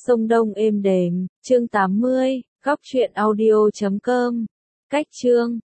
sông Đông êm đềm, chương 80, góc truyện audio.com. Cách chương